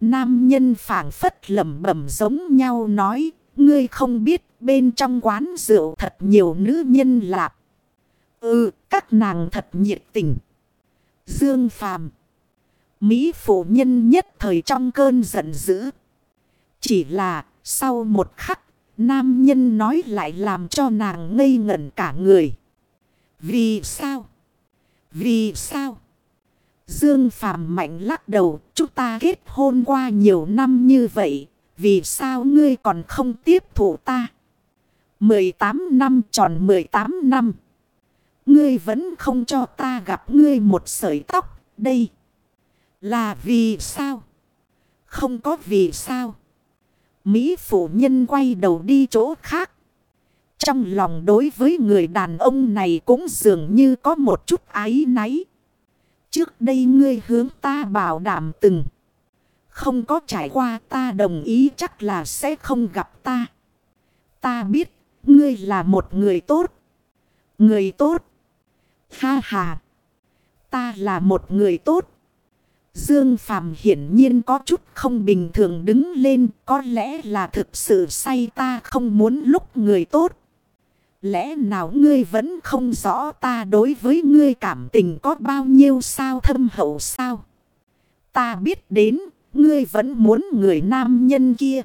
Nam nhân phảng phất lẩm bẩm giống nhau nói. Ngươi không biết bên trong quán rượu thật nhiều nữ nhân lạp. Các nàng thật nhiệt tình. Dương Phàm, Mỹ phụ nhân nhất thời trong cơn giận dữ. Chỉ là sau một khắc, nam nhân nói lại làm cho nàng ngây ngẩn cả người. Vì sao? Vì sao? Dương Phàm mạnh lắc đầu. Chúng ta kết hôn qua nhiều năm như vậy. Vì sao ngươi còn không tiếp thụ ta? 18 năm, tròn 18 năm. Ngươi vẫn không cho ta gặp ngươi một sợi tóc. Đây là vì sao? Không có vì sao. Mỹ phụ nhân quay đầu đi chỗ khác. Trong lòng đối với người đàn ông này cũng dường như có một chút áy náy. Trước đây ngươi hướng ta bảo đảm từng. Không có trải qua, ta đồng ý chắc là sẽ không gặp ta. Ta biết ngươi là một người tốt. Người tốt. Ha ha. Ta là một người tốt. Dương Phàm hiển nhiên có chút không bình thường đứng lên. Có lẽ là thực sự say, ta không muốn lúc người tốt. Lẽ nào ngươi vẫn không rõ ta đối với ngươi cảm tình có bao nhiêu sao thâm hậu sao? Ta biết đến, ngươi vẫn muốn người nam nhân kia.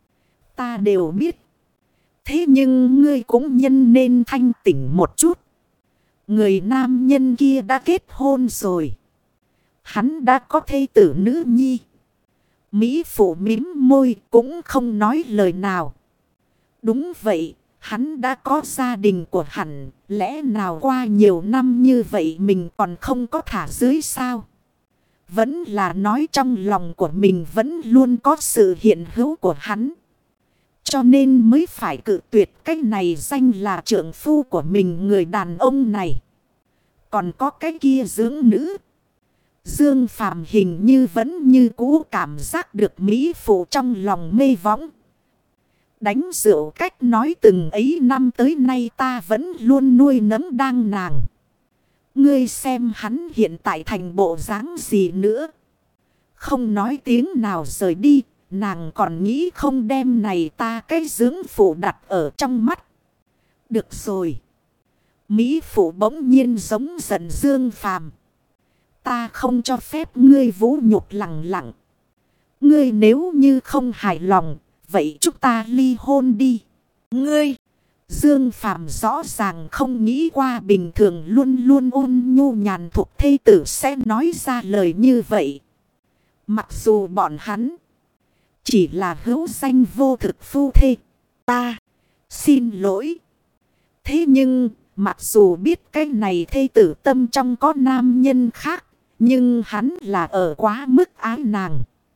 Ta đều biết. Thế nhưng ngươi cũng nhân nên thanh tỉnh một chút. Người nam nhân kia đã kết hôn rồi. Hắn đã có thê tử nữ nhi. Mỹ phụ mím môi cũng không nói lời nào. Đúng vậy, hắn đã có gia đình của hắn. Lẽ nào qua nhiều năm như vậy mình còn không có thả dưới sao? Vẫn là nói trong lòng của mình vẫn luôn có sự hiện hữu của hắn. Cho nên mới phải cự tuyệt cái này danh là trượng phu của mình, người đàn ông này. Còn có cái kia dưỡng nữ. Dương Phàm hình như vẫn như cũ cảm giác được mỹ phụ trong lòng mê võng. Đánh rượu cách nói từng ấy năm tới nay ta vẫn luôn nuôi nấng đang nàng. Ngươi xem hắn hiện tại thành bộ dáng gì nữa. Không nói tiếng nào rời đi. Nàng còn nghĩ không đem này ta cái dưỡng phụ đặt ở trong mắt. Được rồi. Mỹ phụ bỗng nhiên giống giận Dương Phàm. Ta không cho phép ngươi vũ nhục lẳng lặng. Ngươi nếu như không hài lòng, vậy chúng ta ly hôn đi. Ngươi! Dương Phàm rõ ràng không nghĩ qua bình thường luôn luôn ôn nhu nhàn thục thê tử sẽ nói ra lời như vậy. Mặc dù bọn hắn chỉ là hữu danh vô thực phu thê. Ta xin lỗi. Thế nhưng mặc dù biết cái này thê tử tâm trong có nam nhân khác, nhưng hắn là ở quá mức ái nàng.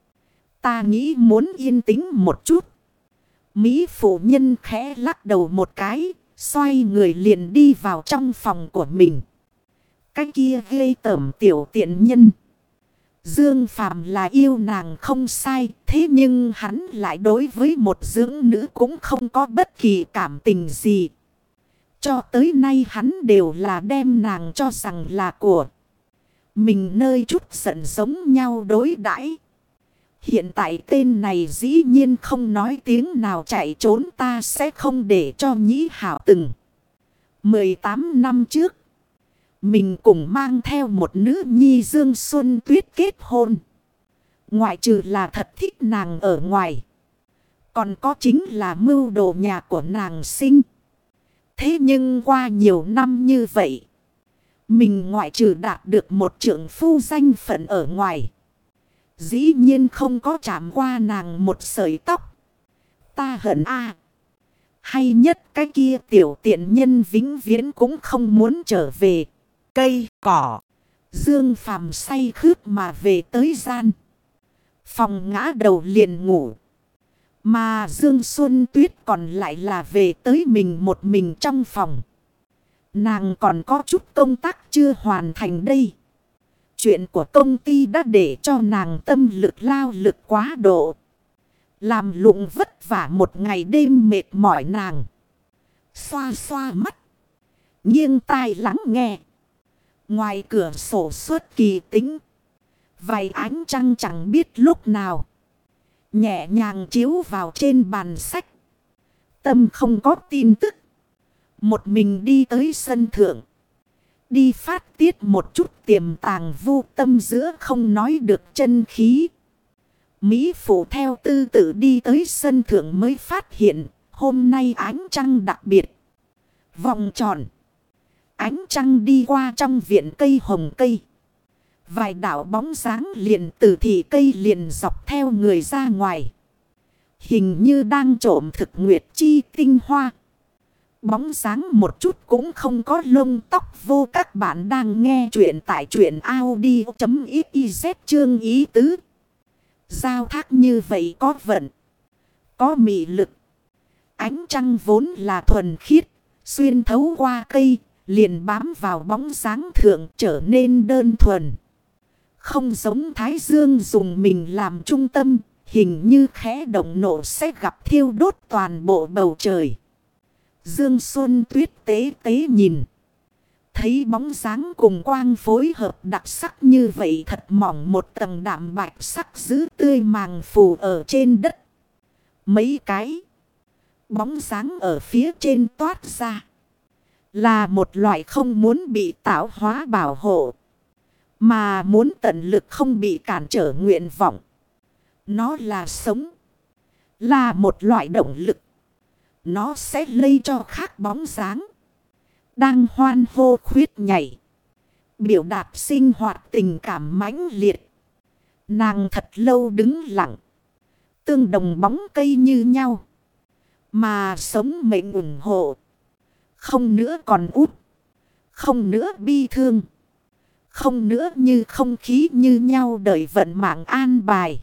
Ta nghĩ muốn yên tĩnh một chút. Mỹ phụ nhân khẽ lắc đầu một cái, xoay người liền đi vào trong phòng của mình. Cái kia ghê tởm tiểu tiện nhân. Dương Phàm là yêu nàng không sai, thế nhưng hắn lại đối với một dưỡng nữ cũng không có bất kỳ cảm tình gì. Cho tới nay hắn đều là đem nàng cho rằng là của mình, nơi chút giận giống nhau đối đãi. Hiện tại tên này dĩ nhiên không nói tiếng nào chạy trốn, ta sẽ không để cho Nhĩ Hảo từng. 18 năm trước, mình cùng mang theo một nữ nhi Dương Xuân Tuyết kết hôn. Ngoại trừ là thật thích nàng ở ngoài, còn có chính là mưu đồ nhà của nàng sinh. Thế nhưng qua nhiều năm như vậy, mình ngoại trừ đạt được một trượng phu danh phận ở ngoài, dĩ nhiên không có chạm qua nàng một sợi tóc. Ta hận a. Hay nhất cái kia tiểu tiện nhân vĩnh viễn cũng không muốn trở về. Cây cỏ. Dương Phàm say khướt mà về tới gian phòng, ngã đầu liền ngủ. Mà Dương Xuân Tuyết còn lại là về tới một mình trong phòng. Nàng còn có chút công tác chưa hoàn thành đây. Chuyện của công ty đã để cho nàng tâm lực lao lực quá độ. Làm lụng vất vả một ngày đêm mệt mỏi nàng. Xoa xoa mắt, nghiêng tai lắng nghe. Ngoài cửa sổ suốt kỳ tĩnh. Vài ánh trăng chẳng biết lúc nào Nhẹ nhàng chiếu vào trên bàn sách. Tâm không có tin tức. Một mình đi tới sân thượng. Đi phát tiết một chút tiềm tàng vô tâm giữa không nói được chân khí. Mỹ phụ theo tư tự đi tới sân thượng mới phát hiện. Hôm nay ánh trăng đặc biệt. Vòng tròn. Ánh trăng đi qua trong viện cây hồng cây. Vài đạo bóng dáng liền từ thị cây liền dọc theo người ra ngoài. Hình như đang trộm thực nguyệt chi tinh hoa. Bóng dáng một chút cũng không có lông tóc vô. Các bạn đang nghe chuyện tại truyện audio.xyz chương ý tứ. Giao thác như vậy có vận. Có mị lực. Ánh trăng vốn là thuần khiết. Xuyên thấu qua cây. Liền bám vào bóng dáng thượng trở nên đơn thuần. Không giống thái dương dùng mình làm trung tâm. Hình như khẽ động nổ sẽ gặp thiêu đốt toàn bộ bầu trời. Dương Xuân Tuyết tế tế nhìn. Thấy bóng dáng cùng quang phối hợp đặc sắc như vậy thật mỏng một tầng đạm bạch sắc giữ tươi màng phù ở trên đất. Mấy cái bóng dáng ở phía trên toát ra. Là một loại không muốn bị tạo hóa bảo hộ. Mà muốn tận lực không bị cản trở nguyện vọng. Nó là sống. Là một loại động lực. Nó sẽ lây cho khác bóng dáng. Đang hoan hô khuyết nhảy. Biểu đạt sinh hoạt tình cảm mãnh liệt. Nàng thật lâu đứng lặng. Tương đồng bóng cây như nhau. Mà sống mệnh ủng hộ. Không nữa còn út. Không nữa bi thương. Không nữa như không khí như nhau đợi vận mạng an bài.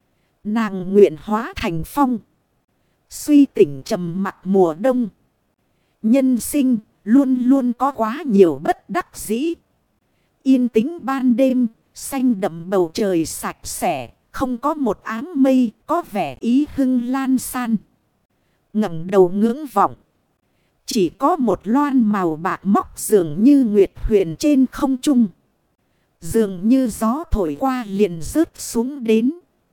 Nàng nguyện hóa thành phong. Suy tỉnh trầm mặc mùa đông. Nhân sinh luôn luôn có quá nhiều bất đắc dĩ. Yên tĩnh ban đêm, xanh đậm bầu trời sạch sẽ, không có một áng mây, có vẻ ý hưng lan san. Ngẩng đầu ngưỡng vọng. Chỉ có một loan màu bạc móc dường như nguyệt huyền trên không trung. Dường như gió thổi qua liền rớt xuống đến.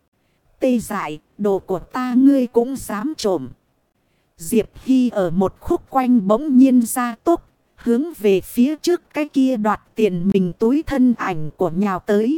Tê dại, đồ của ta ngươi cũng dám trộm. Diệp Hy ở một khúc quanh bỗng nhiên ra tốc. Hướng về phía trước cái kia đoạt tiền mình túi thân ảnh của nhào tới.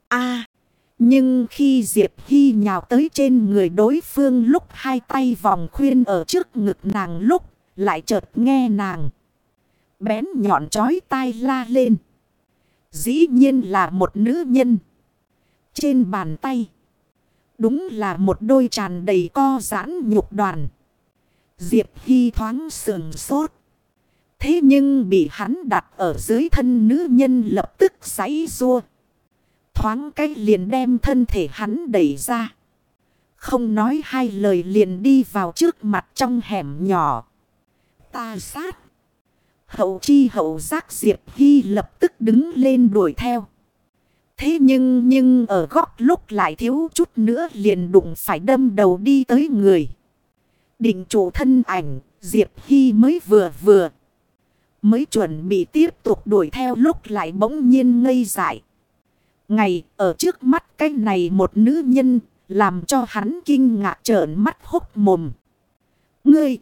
Nhưng khi Diệp Hy nhào tới trên người đối phương lúc hai tay vòng khuyên ở trước ngực nàng lúc. Lại chợt nghe nàng bén nhọn chói tai la lên. Dĩ nhiên là một nữ nhân. Trên bàn tay đúng là một đôi tràn đầy co giãn nhục đoàn. Diệp Hy thoáng sườn sốt. Thế nhưng bị hắn đặt ở dưới thân nữ nhân lập tức giãy giụa. Thoáng cách liền đem thân thể hắn đẩy ra. Không nói hai lời liền đi vào trước mặt trong hẻm nhỏ. Ta sát. Hậu chi hậu giác Diệp Hy lập tức đứng lên đuổi theo. Thế nhưng ở góc lúc lại thiếu chút nữa liền đụng phải đâm đầu đi tới người. Định trụ thân ảnh, Diệp Hy mới vừa. Mới chuẩn bị tiếp tục đuổi theo lúc lại bỗng nhiên ngây dại. Ngày ở trước mắt cái này một nữ nhân, làm cho hắn kinh ngạc trợn mắt hốc mồm. Ngươi.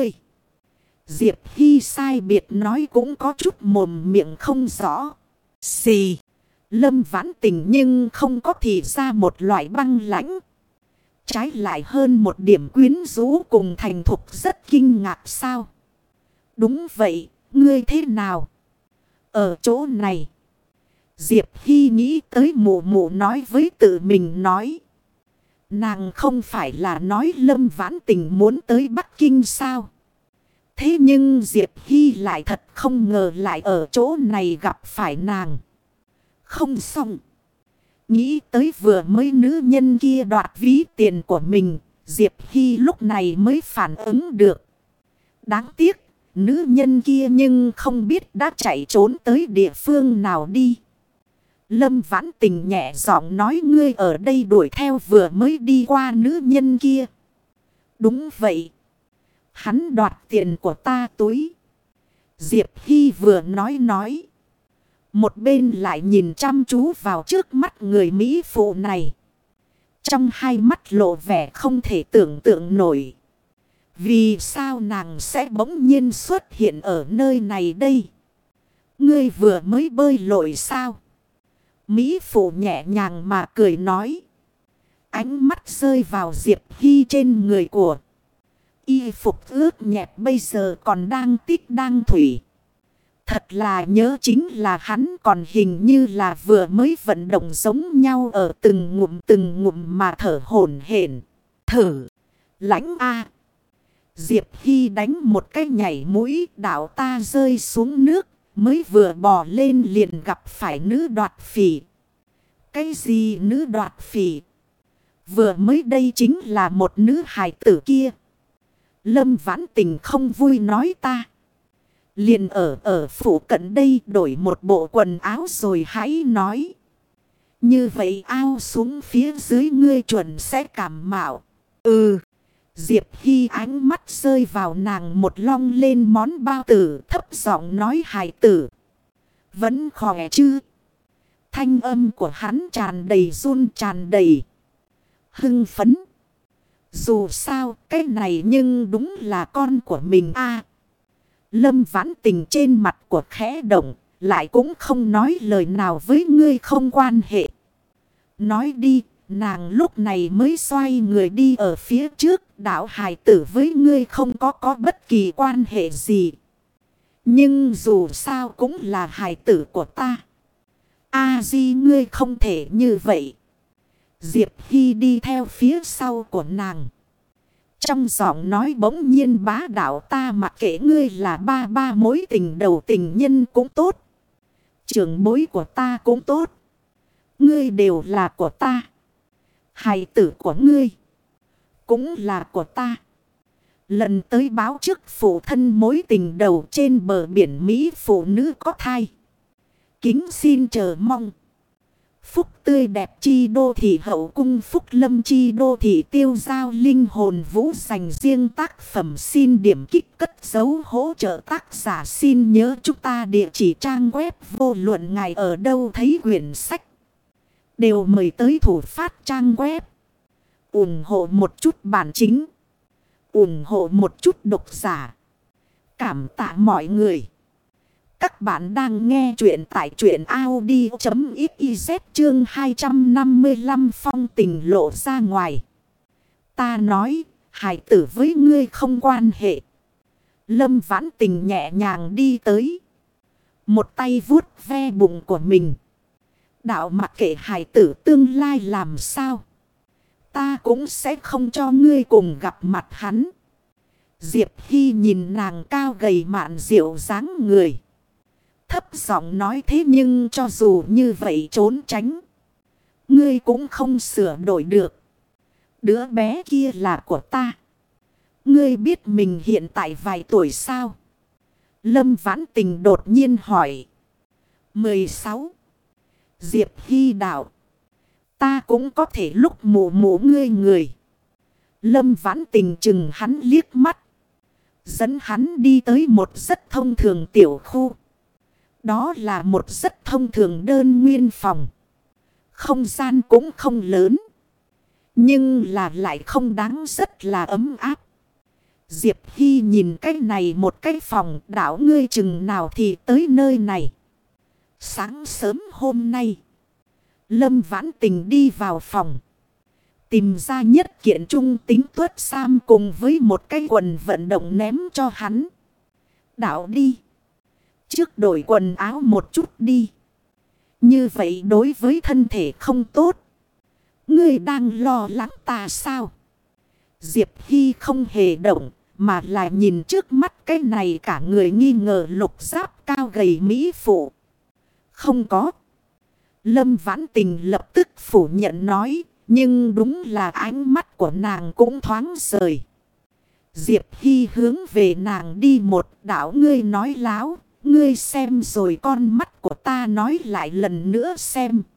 Diệp Hy sai biệt nói cũng có chút mồm miệng không rõ. Xì. Lâm Vãn Tình nhưng không có thì ra một loại băng lãnh. Trái lại hơn một điểm quyến rũ cùng thành thục rất kinh ngạc sao. Đúng vậy, ngươi thế nào? Ở chỗ này. Diệp Hy nghĩ tới mụ mụ nói với tự mình nói. Nàng không phải là nói Lâm Vãn Tình muốn tới Bắc Kinh sao? Thế nhưng Diệp Hy lại thật không ngờ lại ở chỗ này gặp phải nàng. Không xong. Nghĩ tới vừa mới nữ nhân kia đoạt ví tiền của mình. Diệp Hy lúc này mới phản ứng được. Đáng tiếc. Nữ nhân kia nhưng không biết đã chạy trốn tới địa phương nào đi. Lâm Vãn Tình nhẹ giọng nói ngươi ở đây đuổi theo vừa mới đi qua nữ nhân kia. Đúng vậy. Hắn đoạt tiền của ta túi. Diệp Hy vừa nói. Một bên lại nhìn chăm chú vào trước mắt người Mỹ phụ này. Trong hai mắt lộ vẻ không thể tưởng tượng nổi. Vì sao nàng sẽ bỗng nhiên xuất hiện ở nơi này đây? Ngươi vừa mới bơi lội sao? Mỹ phụ nhẹ nhàng mà cười nói. Ánh mắt rơi vào Diệp Hy trên người của. Y phục ướt nhẹp bây giờ còn đang tích đang thủy. Thật là nhớ chính là hắn còn hình như là vừa mới vận động giống nhau ở từng ngụm mà thở hổn hển. Thở, lãnh a. Diệp Hy đánh một cái nhảy mũi, đạo ta rơi xuống nước, mới vừa bò lên liền gặp phải nữ đoạt phỉ. Cái gì nữ đoạt phỉ? Vừa mới đây chính là một nữ hài tử kia. Lâm Vãn Tình không vui nói ta. Liền ở phủ cận đây đổi một bộ quần áo rồi hãy nói. Như vậy ao xuống phía dưới ngươi chuẩn sẽ cảm mạo. Ừ. Diệp Hy ánh mắt rơi vào nàng một long lên món bao tử, thấp giọng nói hài tử. Vẫn khỏe chứ? Thanh âm của hắn tràn đầy run, tràn đầy hưng phấn. Dù sao cái này nhưng đúng là con của mình a. Lâm Vãn Tình trên mặt của khẽ động, lại cũng không nói lời nào với ngươi không quan hệ. Nói đi, nàng lúc này mới xoay người đi ở phía trước. Đạo hài tử với ngươi không có bất kỳ quan hệ gì. Nhưng dù sao cũng là hài tử của ta. A-di ngươi không thể như vậy. Diệp Hy đi theo phía sau của nàng. Trong giọng nói bỗng nhiên bá đạo, ta mặc kệ ngươi là ba mối tình đầu tình nhân cũng tốt. Trưởng bối của ta cũng tốt. Ngươi đều là của ta. Hài tử của ngươi cũng là của ta. Lần tới báo trước phụ thân mối tình đầu trên bờ biển Mỹ phụ nữ có thai. Kính xin chờ mong. Phúc tươi đẹp chi đô thị hậu cung, phúc lâm chi đô thị tiêu giao linh hồn vũ, dành riêng tác phẩm xin điểm kích cất dấu hỗ trợ tác giả. Xin nhớ chúng ta địa chỉ trang web vô luận ngài ở đâu thấy quyển sách. Đều mời tới thủ phát trang web. Ủng hộ một chút bản chính. Ủng hộ một chút độc giả. Cảm tạ mọi người. Các bạn đang nghe chuyện tại truyện audio.xyz chương 255 phong tình lộ ra ngoài. Ta nói, hài tử với ngươi không quan hệ. Lâm Vãn Tình nhẹ nhàng đi tới. Một tay vuốt ve bụng của mình. Đạo mặc kệ hài tử tương lai làm sao. Ta cũng sẽ không cho ngươi cùng gặp mặt hắn. Diệp Hy nhìn nàng cao gầy mạn diệu dáng người. Thấp giọng nói thế nhưng cho dù như vậy trốn tránh. Ngươi cũng không sửa đổi được. Đứa bé kia là của ta. Ngươi biết mình hiện tại vài tuổi sao? Lâm Vãn Tình đột nhiên hỏi. 16. Diệp Hy đạo. Ta cũng có thể lúc mù mù ngươi người. Lâm Vãn Tình chừng hắn liếc mắt. Dẫn hắn đi tới một rất thông thường tiểu khu. Đó là một rất thông thường đơn nguyên phòng. Không gian cũng không lớn. Nhưng là lại không đáng, rất là ấm áp. Diệp Hy nhìn cái này một cái phòng, đảo ngươi chừng nào thì tới nơi này. Sáng sớm hôm nay, Lâm Vãn Tình đi vào phòng. Tìm ra nhất kiện trung tính tuất sam cùng với một cái quần vận động ném cho hắn. Đảo đi. Trước đổi quần áo một chút đi. Như vậy đối với thân thể không tốt. Ngươi đang lo lắng ta sao? Diệp Hy không hề động. Mà lại nhìn trước mắt cái này cả người nghi ngờ lục giáp cao gầy mỹ phụ. Không có. Lâm Vãn Tình lập tức phủ nhận nói. Nhưng đúng là ánh mắt của nàng cũng thoáng rời. Diệp Hy hướng về nàng đi một đạo, ngươi nói láo. Ngươi xem rồi con mắt của ta nói lại lần nữa xem.